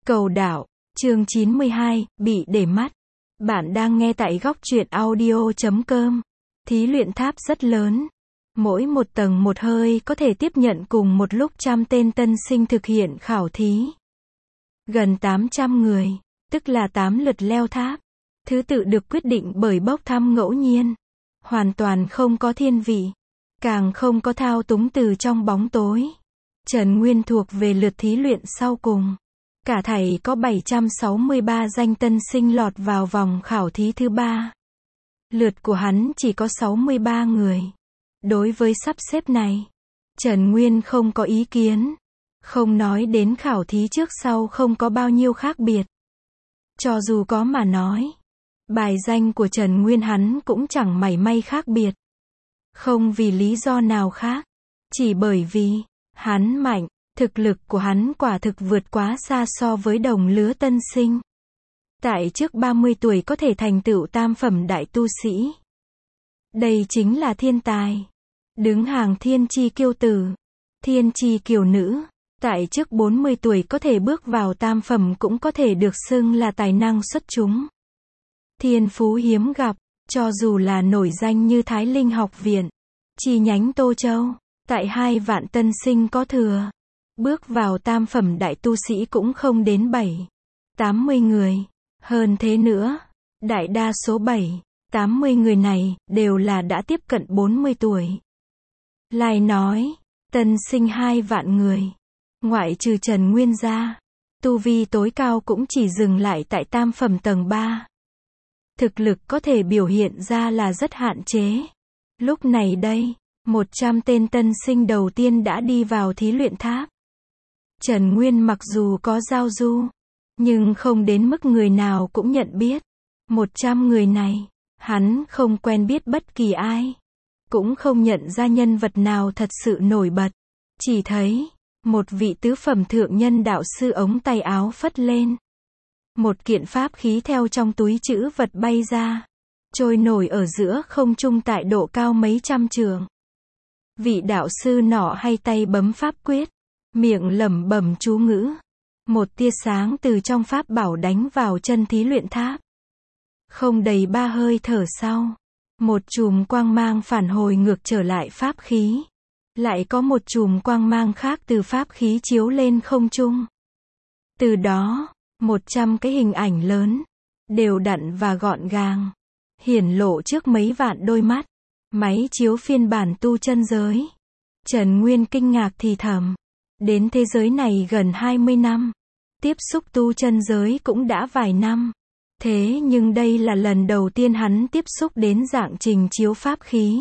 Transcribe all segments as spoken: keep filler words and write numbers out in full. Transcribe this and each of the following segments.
Cầu đạo, chương chín mươi hai, bị để mắt. Bạn đang nghe tại góc truyện audio chấm com. Thí luyện tháp rất lớn. Mỗi một tầng một hơi có thể tiếp nhận cùng một lúc trăm tên tân sinh thực hiện khảo thí. Gần tám trăm người, tức là tám lượt leo tháp. Thứ tự được quyết định bởi bốc thăm ngẫu nhiên. Hoàn toàn không có thiên vị. Càng không có thao túng từ trong bóng tối. Trần Nguyên thuộc về lượt thí luyện sau cùng. Cả thảy có bảy trăm sáu mươi ba danh tân sinh lọt vào vòng khảo thí thứ ba. Lượt của hắn chỉ có sáu mươi ba người. Đối với sắp xếp này, Trần Nguyên không có ý kiến. Không nói đến khảo thí trước sau không có bao nhiêu khác biệt. Cho dù có mà nói, bài danh của Trần Nguyên hắn cũng chẳng mảy may khác biệt. Không vì lý do nào khác, chỉ bởi vì hắn mạnh. Thực lực của hắn quả thực vượt quá xa so với đồng lứa tân sinh. Tại trước ba mươi tuổi có thể thành tựu tam phẩm đại tu sĩ. Đây chính là thiên tài. Đứng hàng thiên chi kiêu tử, thiên chi kiều nữ. Tại trước bốn mươi tuổi có thể bước vào tam phẩm cũng có thể được xưng là tài năng xuất chúng. Thiên phú hiếm gặp, cho dù là nổi danh như Thái Linh học viện, chi nhánh Tô Châu, tại hai vạn tân sinh có thừa. Bước vào tam phẩm đại tu sĩ cũng không đến bảy, tám mươi người. Hơn thế nữa, đại đa số bảy, tám mươi người này đều là đã tiếp cận bốn mươi tuổi. Lại nói, tân sinh hai vạn người, ngoại trừ Trần Nguyên ra, tu vi tối cao cũng chỉ dừng lại tại tam phẩm tầng ba. Thực lực có thể biểu hiện ra là rất hạn chế. Lúc này đây, một trăm tên tân sinh đầu tiên đã đi vào thí luyện tháp. Trần Nguyên mặc dù có giao du, nhưng không đến mức người nào cũng nhận biết. Một trăm người này, hắn không quen biết bất kỳ ai. Cũng không nhận ra nhân vật nào thật sự nổi bật. Chỉ thấy, một vị tứ phẩm thượng nhân đạo sư ống tay áo phất lên. Một kiện pháp khí theo trong túi trữ vật bay ra. Trôi nổi ở giữa không trung tại độ cao mấy trăm trượng. Vị đạo sư nọ hay tay bấm pháp quyết. Miệng lẩm bẩm chú ngữ. Một tia sáng từ trong pháp bảo đánh vào chân thí luyện tháp. Không đầy ba hơi thở sau, một chùm quang mang phản hồi ngược trở lại pháp khí. Lại có một chùm quang mang khác từ pháp khí chiếu lên không trung. Từ đó, một trăm cái hình ảnh lớn, đều đặn và gọn gàng, hiển lộ trước mấy vạn đôi mắt. Máy chiếu phiên bản tu chân giới. Trần Nguyên kinh ngạc thì thầm. Đến thế giới này gần hai mươi năm. Tiếp xúc tu chân giới cũng đã vài năm. Thế nhưng đây là lần đầu tiên hắn tiếp xúc đến dạng trình chiếu pháp khí.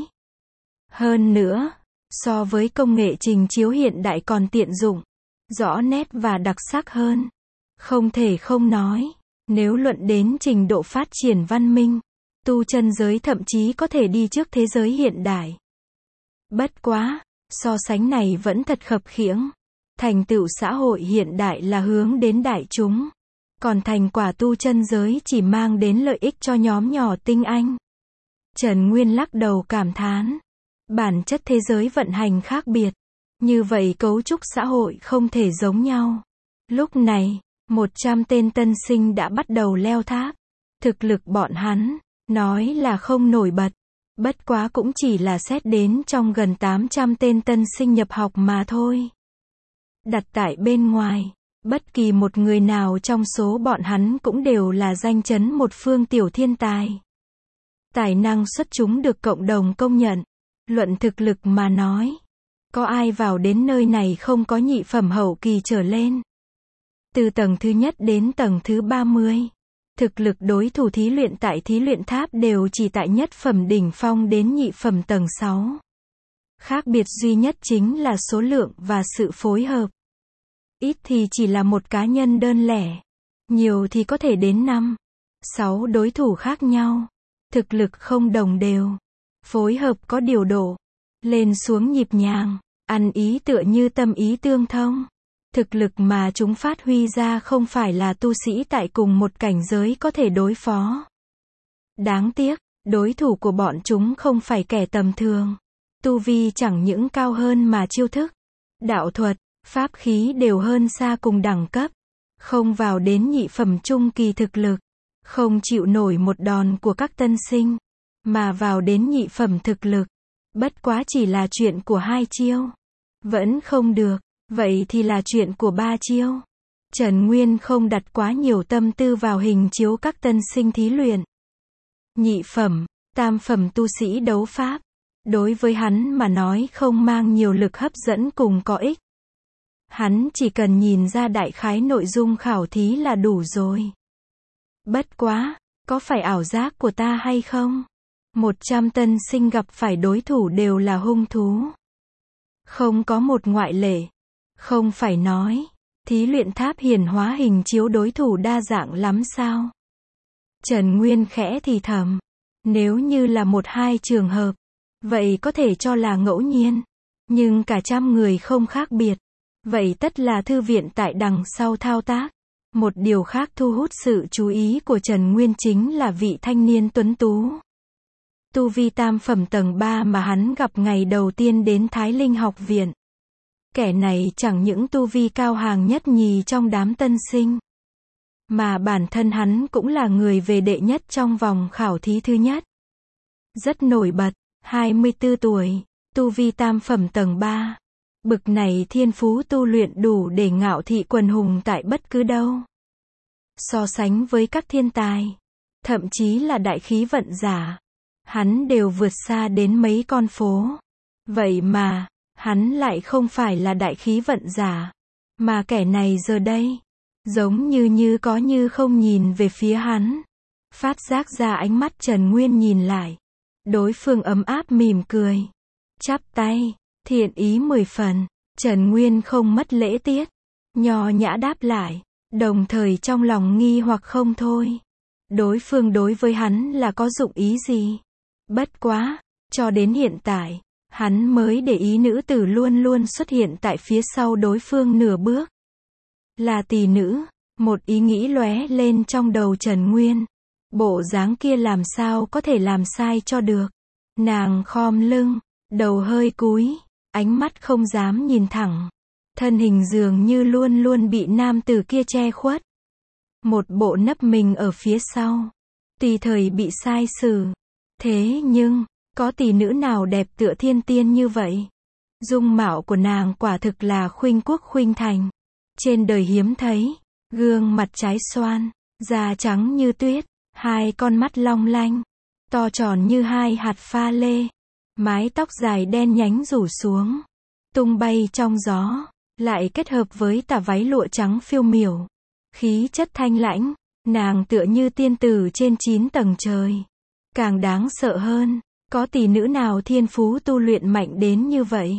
Hơn nữa, so với công nghệ trình chiếu hiện đại còn tiện dụng, rõ nét và đặc sắc hơn. Không thể không nói, nếu luận đến trình độ phát triển văn minh, tu chân giới thậm chí có thể đi trước thế giới hiện đại. Bất quá, so sánh này vẫn thật khập khiễng. Thành tựu xã hội hiện đại là hướng đến đại chúng. Còn thành quả tu chân giới chỉ mang đến lợi ích cho nhóm nhỏ tinh anh. Trần Nguyên lắc đầu cảm thán. Bản chất thế giới vận hành khác biệt. Như vậy cấu trúc xã hội không thể giống nhau. Lúc này, một trăm tên tân sinh đã bắt đầu leo tháp. Thực lực bọn hắn, nói là không nổi bật. Bất quá cũng chỉ là xét đến trong gần tám trăm tên tân sinh nhập học mà thôi. Đặt tại bên ngoài, bất kỳ một người nào trong số bọn hắn cũng đều là danh chấn một phương tiểu thiên tài. Tài năng xuất chúng được cộng đồng công nhận. Luận thực lực mà nói, có ai vào đến nơi này không có nhị phẩm hậu kỳ trở lên. Từ tầng thứ nhất đến tầng thứ ba mươi, thực lực đối thủ thí luyện tại thí luyện tháp đều chỉ tại nhất phẩm đỉnh phong đến nhị phẩm tầng sáu. Khác biệt duy nhất chính là số lượng và sự phối hợp. Ít thì chỉ là một cá nhân đơn lẻ. Nhiều thì có thể đến năm, sáu đối thủ khác nhau. Thực lực không đồng đều. Phối hợp có điều độ. Lên xuống nhịp nhàng. Ăn ý tựa như tâm ý tương thông. Thực lực mà chúng phát huy ra không phải là tu sĩ tại cùng một cảnh giới có thể đối phó. Đáng tiếc, đối thủ của bọn chúng không phải kẻ tầm thường. Tu vi chẳng những cao hơn mà chiêu thức, đạo thuật, pháp khí đều hơn xa cùng đẳng cấp. không vào đến nhị phẩm trung kỳ thực lực, không chịu nổi một đòn của các tân sinh, mà vào đến nhị phẩm thực lực, bất quá chỉ là chuyện của hai chiêu, vẫn không được, vậy thì là chuyện của ba chiêu. Trần Nguyên không đặt quá nhiều tâm tư vào hình chiếu các tân sinh thí luyện. Nhị phẩm, tam phẩm tu sĩ đấu pháp, đối với hắn mà nói không mang nhiều lực hấp dẫn cùng có ích. Hắn chỉ cần nhìn ra đại khái nội dung khảo thí là đủ rồi. Bất quá, có phải ảo giác của ta hay không? Một trăm tân sinh gặp phải đối thủ đều là hung thú. Không có một ngoại lệ. Không phải nói, thí luyện tháp hiển hóa hình chiếu đối thủ đa dạng lắm sao? Trần Nguyên khẽ thì thầm. Nếu như là một hai trường hợp, vậy có thể cho là ngẫu nhiên. Nhưng cả trăm người không khác biệt. Vậy tất là thư viện tại đằng sau thao tác. Một điều khác thu hút sự chú ý của Trần Nguyên chính là vị thanh niên tuấn tú. Tu vi tam phẩm tầng ba mà hắn gặp ngày đầu tiên đến Thái Linh học viện. Kẻ này chẳng những tu vi cao hàng nhất nhì trong đám tân sinh, mà bản thân hắn cũng là người về đệ nhất trong vòng khảo thí thứ nhất. Rất nổi bật, hai mươi tư tuổi, tu vi tam phẩm tầng ba. Bực này thiên phú tu luyện đủ để ngạo thị quần hùng tại bất cứ đâu. So sánh với các thiên tài, thậm chí là đại khí vận giả, hắn đều vượt xa đến mấy con phố. Vậy mà, hắn lại không phải là đại khí vận giả, mà kẻ này giờ đây, giống như như có như không nhìn về phía hắn. Phát giác ra ánh mắt Trần Nguyên nhìn lại. Đối phương ấm áp mỉm cười. Chắp tay, thiện ý mười phần. Trần Nguyên không mất lễ tiết, nho nhã đáp lại, đồng thời trong lòng nghi hoặc không thôi. Đối phương đối với hắn là có dụng ý gì? Bất quá, cho đến hiện tại, hắn mới để ý nữ tử luôn luôn xuất hiện tại phía sau đối phương nửa bước. Là tỷ nữ, một ý nghĩ lóe lên trong đầu Trần Nguyên. Bộ dáng kia làm sao có thể làm sai cho được. Nàng khom lưng, đầu hơi cúi, ánh mắt không dám nhìn thẳng. Thân hình dường như luôn luôn bị nam tử kia che khuất. Một bộ nấp mình ở phía sau. Tùy thời bị sai xử. Thế nhưng, có tỷ nữ nào đẹp tựa thiên tiên như vậy? Dung mạo của nàng quả thực là khuynh quốc khuynh thành. Trên đời hiếm thấy. Gương mặt trái xoan, da trắng như tuyết, hai con mắt long lanh, to tròn như hai hạt pha lê. Mái tóc dài đen nhánh rủ xuống, tung bay trong gió, lại kết hợp với tà váy lụa trắng phiêu miểu. Khí chất thanh lãnh, nàng tựa như tiên tử trên chín tầng trời. Càng đáng sợ hơn, có tỷ nữ nào thiên phú tu luyện mạnh đến như vậy?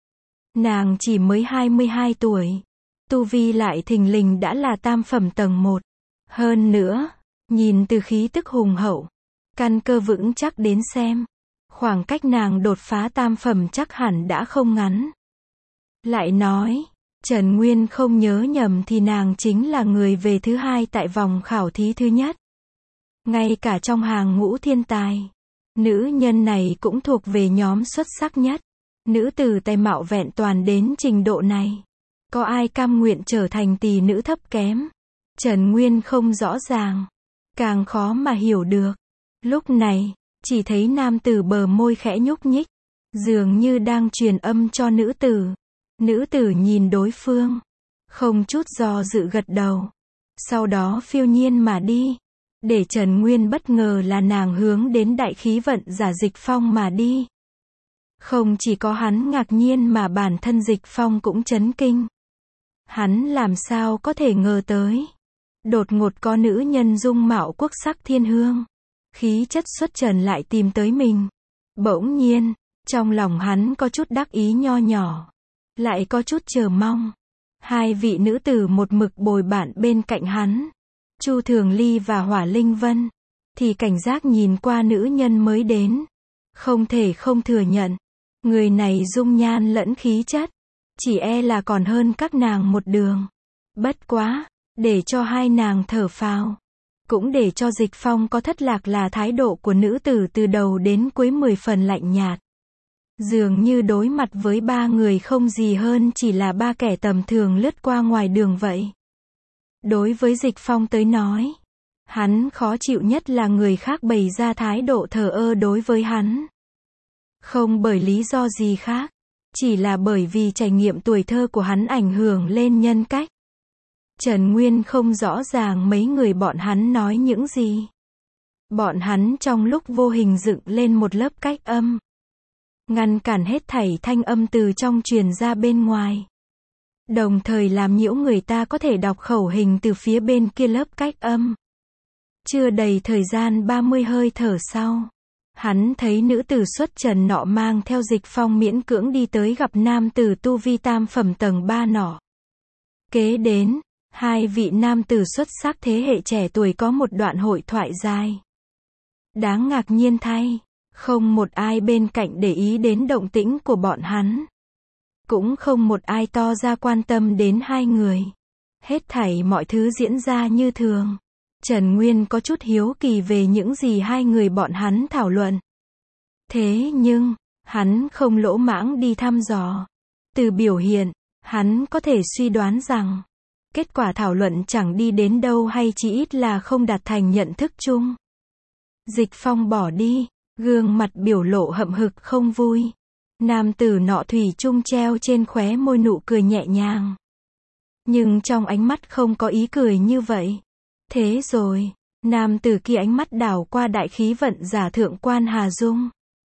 Nàng chỉ mới hai mươi hai tuổi, tu vi lại thình lình đã là tam phẩm tầng một. Hơn nữa, nhìn từ khí tức hùng hậu, căn cơ vững chắc đến xem, khoảng cách nàng đột phá tam phẩm chắc hẳn đã không ngắn. Lại nói, Trần Nguyên không nhớ nhầm thì nàng chính là người về thứ hai tại vòng khảo thí thứ nhất. Ngay cả trong hàng ngũ thiên tài, nữ nhân này cũng thuộc về nhóm xuất sắc nhất. Nữ tử tài mạo vẹn toàn đến trình độ này, có ai cam nguyện trở thành tỷ nữ thấp kém? Trần Nguyên không rõ ràng, càng khó mà hiểu được. Lúc này, chỉ thấy nam tử bờ môi khẽ nhúc nhích, dường như đang truyền âm cho nữ tử. Nữ tử nhìn đối phương, không chút do dự gật đầu, sau đó phiêu nhiên mà đi. Để Trần Nguyên bất ngờ là nàng hướng đến đại khí vận giả Dịch Phong mà đi. Không chỉ có hắn ngạc nhiên mà bản thân Dịch Phong cũng chấn kinh. Hắn làm sao có thể ngờ tới. Đột ngột có nữ nhân dung mạo quốc sắc thiên hương, khí chất xuất trần lại tìm tới mình. Bỗng nhiên, trong lòng hắn có chút đắc ý nho nhỏ, lại có chút chờ mong. Hai vị nữ tử một mực bồi bạn bên cạnh hắn, Chu Thường Ly và Hỏa Linh Vân, thì cảnh giác nhìn qua nữ nhân mới đến. Không thể không thừa nhận, người này dung nhan lẫn khí chất, chỉ e là còn hơn các nàng một đường. Bất quá, để cho hai nàng thở phào, cũng để cho Dịch Phong có thất lạc là thái độ của nữ tử từ đầu đến cuối mười phần lạnh nhạt. Dường như đối mặt với ba người không gì hơn chỉ là ba kẻ tầm thường lướt qua ngoài đường vậy. Đối với Dịch Phong tới nói, hắn khó chịu nhất là người khác bày ra thái độ thờ ơ đối với hắn. Không bởi lý do gì khác, chỉ là bởi vì trải nghiệm tuổi thơ của hắn ảnh hưởng lên nhân cách. Trần Nguyên không rõ ràng mấy người bọn hắn nói những gì. Bọn hắn trong lúc vô hình dựng lên một lớp cách âm, ngăn cản hết thảy thanh âm từ trong truyền ra bên ngoài. Đồng thời làm nhiễu người ta có thể đọc khẩu hình từ phía bên kia lớp cách âm. Chưa đầy thời gian ba mươi hơi thở sau, hắn thấy nữ tử xuất trần nọ mang theo Dịch Phong miễn cưỡng đi tới gặp nam tử tu vi tam phẩm tầng ba nọ. Kế đến, hai vị nam tử xuất sắc thế hệ trẻ tuổi có một đoạn hội thoại dài. Đáng ngạc nhiên thay, không một ai bên cạnh để ý đến động tĩnh của bọn hắn. Cũng không một ai to ra quan tâm đến hai người. Hết thảy mọi thứ diễn ra như thường. Trần Nguyên có chút hiếu kỳ về những gì hai người bọn hắn thảo luận. Thế nhưng, hắn không lỗ mãng đi thăm dò. Từ biểu hiện, hắn có thể suy đoán rằng, kết quả thảo luận chẳng đi đến đâu hay chỉ ít là không đạt thành nhận thức chung. Dịch Phong bỏ đi, gương mặt biểu lộ hậm hực không vui. Nam tử nọ thủy chung treo trên khóe môi nụ cười nhẹ nhàng. Nhưng trong ánh mắt không có ý cười như vậy. Thế rồi, nam tử kia ánh mắt đảo qua đại khí vận giả thượng quan Hà Dung.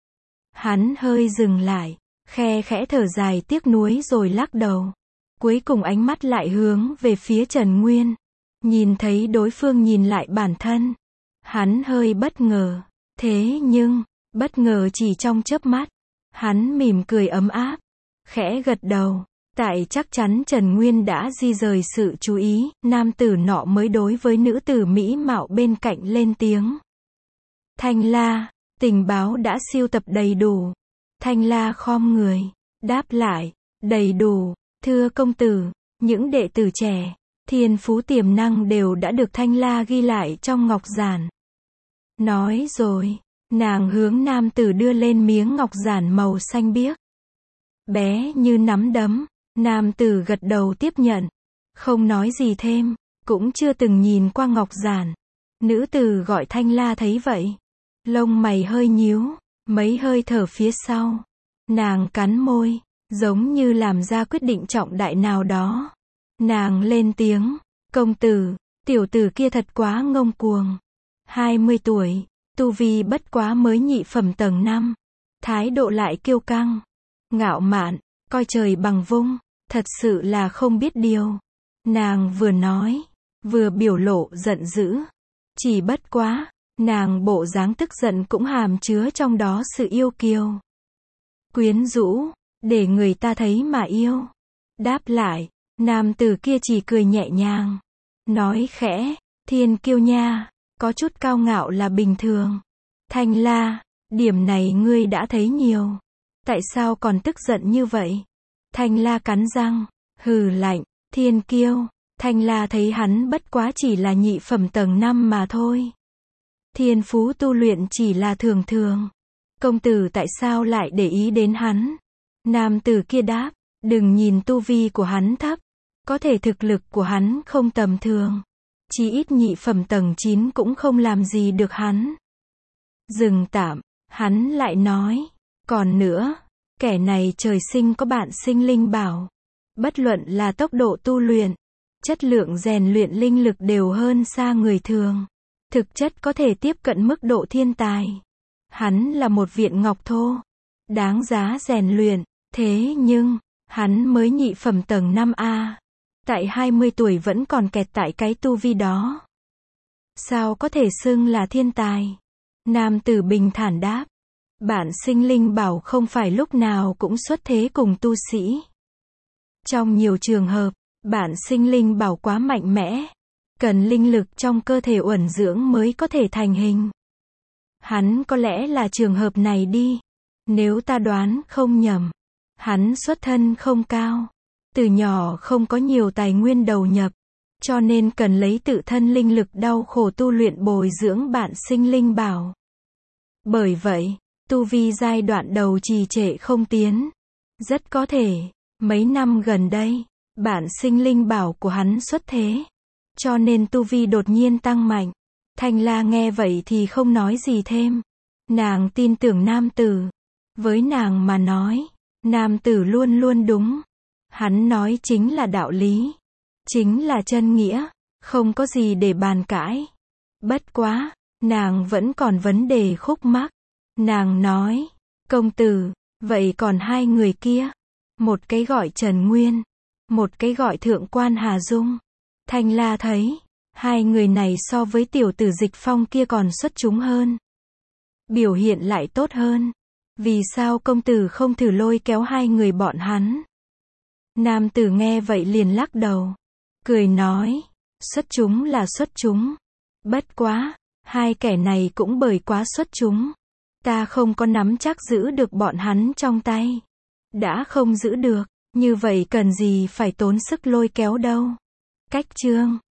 Hắn hơi dừng lại, khe khẽ thở dài tiếc nuối rồi lắc đầu. Cuối cùng ánh mắt lại hướng về phía Trần Nguyên. Nhìn thấy đối phương nhìn lại bản thân. Hắn hơi bất ngờ. Thế nhưng, bất ngờ chỉ trong chớp mắt. Hắn mỉm cười ấm áp. Khẽ gật đầu. Tại chắc chắn Trần Nguyên đã di rời sự chú ý, nam tử nọ mới đối với nữ tử mỹ mạo bên cạnh lên tiếng. Thanh La, tình báo đã siêu tập đầy đủ. Thanh La khom người, đáp lại, đầy đủ, thưa công tử, những đệ tử trẻ, thiên phú tiềm năng đều đã được Thanh La ghi lại trong ngọc giản. Nói rồi, nàng hướng nam tử đưa lên miếng ngọc giản màu xanh biếc. Bé như nắm đấm. Nam tử gật đầu tiếp nhận, không nói gì thêm, cũng chưa từng nhìn qua ngọc giản. Nữ tử gọi Thanh La thấy vậy, lông mày hơi nhíu, mấy hơi thở phía sau, nàng cắn môi, giống như làm ra quyết định trọng đại nào đó. Nàng lên tiếng, công tử, tiểu tử kia thật quá ngông cuồng. hai mươi tuổi, tu vi bất quá mới nhị phẩm tầng năm, thái độ lại kiêu căng, ngạo mạn, coi trời bằng vung. Thật sự là không biết điều. Nàng vừa nói, vừa biểu lộ giận dữ. Chỉ bất quá, nàng bộ dáng tức giận cũng hàm chứa trong đó sự yêu kiều. Quyến rũ, để người ta thấy mà yêu. Đáp lại, nam tử kia chỉ cười nhẹ nhàng. Nói khẽ, thiên kiêu nha, có chút cao ngạo là bình thường. Thanh La, điểm này ngươi đã thấy nhiều. Tại sao còn tức giận như vậy? Thanh La cắn răng, hừ lạnh, thiên kiêu. Thanh La thấy hắn bất quá chỉ là nhị phẩm tầng năm mà thôi. Thiên phú tu luyện chỉ là thường thường. Công tử tại sao lại để ý đến hắn? Nam tử kia đáp, đừng nhìn tu vi của hắn thấp. Có thể thực lực của hắn không tầm thường. Chỉ ít nhị phẩm tầng chín cũng không làm gì được hắn. Dừng tạm, hắn lại nói, còn nữa. Kẻ này trời sinh có bản sinh linh bảo. Bất luận là tốc độ tu luyện, chất lượng rèn luyện linh lực đều hơn xa người thường. Thực chất có thể tiếp cận mức độ thiên tài. Hắn là một viện ngọc thô. Đáng giá rèn luyện. Thế nhưng, hắn mới nhị phẩm tầng năm A. Tại hai mươi tuổi vẫn còn kẹt tại cái tu vi đó. Sao có thể xưng là thiên tài? Nam tử bình thản đáp. Bản sinh linh bảo không phải lúc nào cũng xuất thế cùng tu sĩ. Trong nhiều trường hợp, bản sinh linh bảo quá mạnh mẽ. Cần linh lực trong cơ thể uẩn dưỡng mới có thể thành hình. Hắn có lẽ là trường hợp này đi. Nếu ta đoán không nhầm. Hắn xuất thân không cao. Từ nhỏ không có nhiều tài nguyên đầu nhập. Cho nên cần lấy tự thân linh lực đau khổ tu luyện bồi dưỡng bản sinh linh bảo. Bởi vậy, tu vi giai đoạn đầu trì trệ không tiến. Rất có thể, mấy năm gần đây, bản sinh linh bảo của hắn xuất thế. cho nên tu vi đột nhiên tăng mạnh. Thanh La nghe vậy thì không nói gì thêm. Nàng tin tưởng nam tử. Với nàng mà nói, nam tử luôn luôn đúng. Hắn nói chính là đạo lý. Chính là chân nghĩa. Không có gì để bàn cãi. Bất quá, nàng vẫn còn vấn đề khúc mắc. Nàng nói, công tử, vậy còn hai người kia? Một cái gọi Trần Nguyên, một cái gọi Thượng quan Hà Dung. Thanh La thấy, hai người này so với tiểu tử Dịch Phong kia còn xuất chúng hơn. Biểu hiện lại tốt hơn. Vì sao công tử không thử lôi kéo hai người bọn hắn? Nam tử nghe vậy liền lắc đầu. Cười nói, xuất chúng là xuất chúng. Bất quá, hai kẻ này cũng bởi quá xuất chúng. Ta không có nắm chắc giữ được bọn hắn trong tay. Đã không giữ được, như vậy cần gì phải tốn sức lôi kéo đâu. Cách chương